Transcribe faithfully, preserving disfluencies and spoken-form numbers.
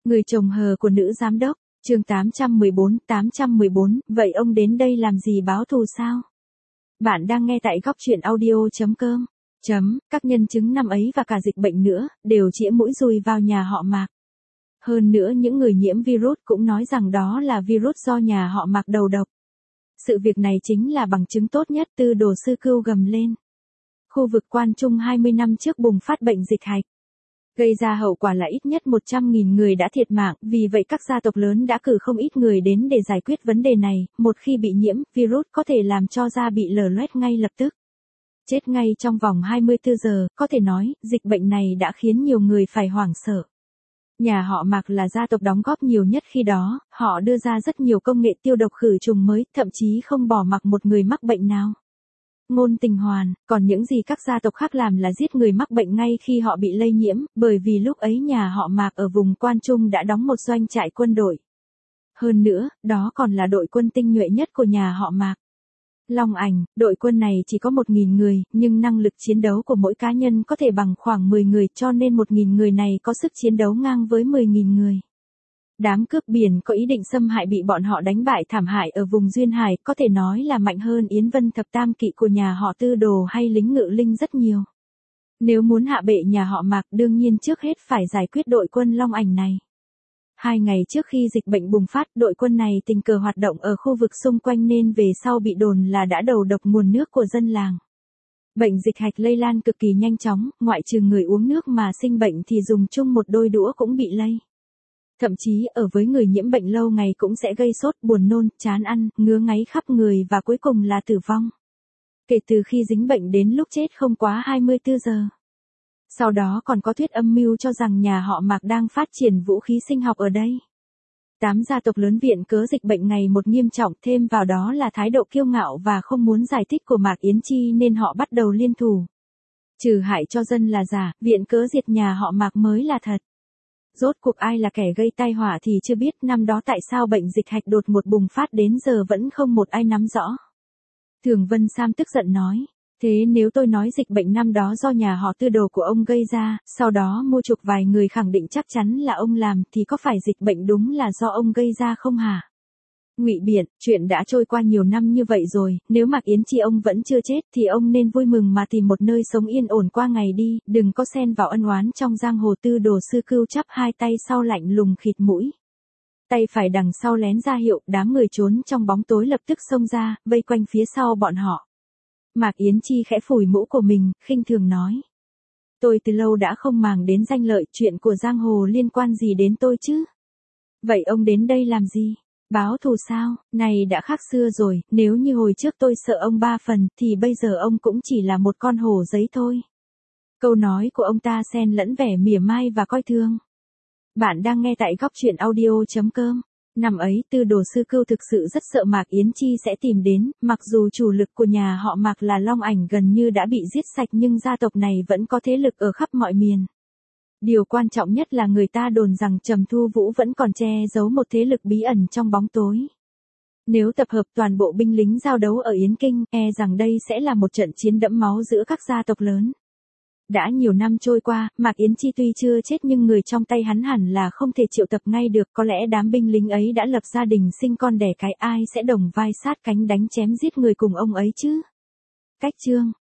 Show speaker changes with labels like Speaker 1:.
Speaker 1: Người chồng hờ của nữ giám đốc, chương tám trăm mười bốn, tám trăm mười bốn, vậy ông đến đây làm gì, báo thù sao? Bạn đang nghe tại góc truyện audio chấm com. Chấm, các nhân chứng năm ấy và cả dịch bệnh nữa, đều chĩa mũi dùi vào nhà họ Mạc. Hơn nữa những người nhiễm virus cũng nói rằng đó là virus do nhà họ Mạc đầu độc. Sự việc này chính là bằng chứng tốt nhất, Tư Đồ Sư Cưu gầm lên. Khu vực Quan Trung hai mươi năm trước bùng phát bệnh dịch hạch. Gây ra hậu quả là ít nhất một trăm nghìn người đã thiệt mạng, vì vậy các gia tộc lớn đã cử không ít người đến để giải quyết vấn đề này, một khi bị nhiễm, virus có thể làm cho da bị lở loét ngay lập tức. Chết ngay trong vòng hai mươi tư giờ, có thể nói, dịch bệnh này đã khiến nhiều người phải hoảng sợ. Nhà họ Mạc là gia tộc đóng góp nhiều nhất khi đó, họ đưa ra rất nhiều công nghệ tiêu độc khử trùng mới, thậm chí không bỏ mặc một người mắc bệnh nào. Ngôn Tình Hoàn, còn những gì các gia tộc khác làm là giết người mắc bệnh ngay khi họ bị lây nhiễm, bởi vì lúc ấy nhà họ Mạc ở vùng Quan Trung đã đóng một doanh trại quân đội. Hơn nữa, đó còn là đội quân tinh nhuệ nhất của nhà họ Mạc. Long Ảnh, đội quân này chỉ có một nghìn người, nhưng năng lực chiến đấu của mỗi cá nhân có thể bằng khoảng mười người, cho nên một nghìn người này có sức chiến đấu ngang với mười nghìn người. Đám cướp biển có ý định xâm hại bị bọn họ đánh bại thảm hại ở vùng Duyên Hải, có thể nói là mạnh hơn Yến Vân Thập Tam Kỵ của nhà họ Tư Đồ hay lính Ngự Linh rất nhiều. Nếu muốn hạ bệ nhà họ Mạc, đương nhiên trước hết phải giải quyết đội quân Long Ảnh này. Hai ngày trước khi dịch bệnh bùng phát, đội quân này tình cờ hoạt động ở khu vực xung quanh nên về sau bị đồn là đã đầu độc nguồn nước của dân làng. Bệnh dịch hạch lây lan cực kỳ nhanh chóng, ngoại trừ người uống nước mà sinh bệnh thì dùng chung một đôi đũa cũng bị lây. Thậm chí ở với người nhiễm bệnh lâu ngày cũng sẽ gây sốt, buồn nôn, chán ăn, ngứa ngáy khắp người và cuối cùng là tử vong. Kể từ khi dính bệnh đến lúc chết không quá hai mươi tư giờ. Sau đó còn có thuyết âm mưu cho rằng nhà họ Mạc đang phát triển vũ khí sinh học ở đây. Tám gia tộc lớn viện cớ dịch bệnh ngày một nghiêm trọng, thêm vào đó là thái độ kiêu ngạo và không muốn giải thích của Mạc Yến Chi nên họ bắt đầu liên thủ. Trừ hại cho dân là giả, viện cớ diệt nhà họ Mạc mới là thật. Rốt cuộc ai là kẻ gây tai họa thì chưa biết, năm đó tại sao bệnh dịch hạch đột ngột bùng phát đến giờ vẫn không một ai nắm rõ. Thường Vân Sam tức giận nói, thế nếu tôi nói dịch bệnh năm đó do nhà họ Tư Đồ của ông gây ra, sau đó mua chuộc vài người khẳng định chắc chắn là ông làm, thì có phải dịch bệnh đúng là do ông gây ra không hả? Ngụy biện, chuyện đã trôi qua nhiều năm như vậy rồi, nếu Mạc Yến Chi ông vẫn chưa chết thì ông nên vui mừng mà tìm một nơi sống yên ổn qua ngày đi, đừng có xen vào ân oán trong giang hồ. Tư Đồ Sư Cưu chắp hai tay sau lạnh lùng khịt mũi. Tay phải đằng sau lén ra hiệu, đám người trốn trong bóng tối lập tức xông ra, vây quanh phía sau bọn họ. Mạc Yến Chi khẽ phủi mũ của mình, khinh thường nói. Tôi từ lâu đã không màng đến danh lợi, chuyện của giang hồ liên quan gì đến tôi chứ? Vậy ông đến đây làm gì? Báo thù sao? Này đã khác xưa rồi, nếu như hồi trước tôi sợ ông ba phần, thì bây giờ ông cũng chỉ là một con hổ giấy thôi. Câu nói của ông ta xen lẫn vẻ mỉa mai và coi thường. Bạn đang nghe tại góc truyện audio chấm com. Năm ấy Tư Đồ Sư Cưu thực sự rất sợ Mạc Yến Chi sẽ tìm đến, mặc dù chủ lực của nhà họ Mạc là Long Ảnh gần như đã bị giết sạch nhưng gia tộc này vẫn có thế lực ở khắp mọi miền. Điều quan trọng nhất là người ta đồn rằng Trầm Thu Vũ vẫn còn che giấu một thế lực bí ẩn trong bóng tối. Nếu tập hợp toàn bộ binh lính giao đấu ở Yến Kinh, e rằng đây sẽ là một trận chiến đẫm máu giữa các gia tộc lớn. Đã nhiều năm trôi qua, Mạc Yến Chi tuy chưa chết nhưng người trong tay hắn hẳn là không thể triệu tập ngay được, có lẽ đám binh lính ấy đã lập gia đình sinh con đẻ cái, ai sẽ đồng vai sát cánh đánh chém giết người cùng ông ấy chứ? Cách chương